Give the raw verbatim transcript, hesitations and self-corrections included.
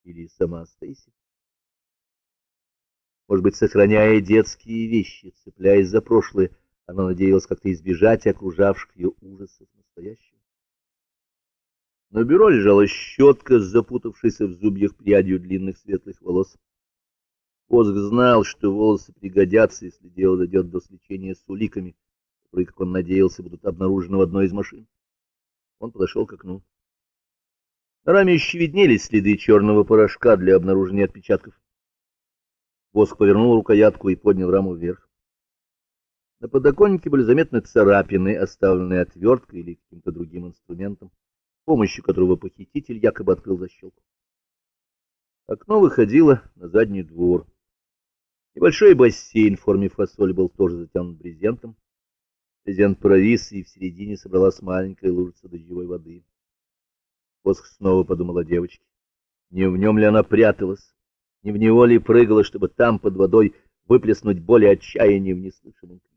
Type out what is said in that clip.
или сама Стейси. Может быть, сохраняя детские вещи, цепляясь за прошлое, она надеялась как-то избежать окружавших ее ужасов настоящего. На бюро лежала щетка с запутавшейся в зубьях прядью длинных светлых волос. Воск знал, что волосы пригодятся, если дело дойдет до сличения с уликами, которые, как он надеялся, будут обнаружены в одной из машин. Он подошел к окну. На раме еще виднелись следы черного порошка для обнаружения отпечатков. Воск повернул рукоятку и поднял раму вверх. На подоконнике были заметны царапины, оставленные отверткой или каким-то другим инструментом, с помощью которого похититель якобы открыл защелку. Окно выходило на задний двор. Небольшой бассейн в форме фасоли был тоже затянут брезентом. Брезент провис, и в середине собралась маленькая лужица дождевой воды. Воск снова подумал о девочке. Не в нем ли она пряталась, не в него ли прыгала, чтобы там, под водой, выплеснуть боль и отчаяние в неслышимом крике.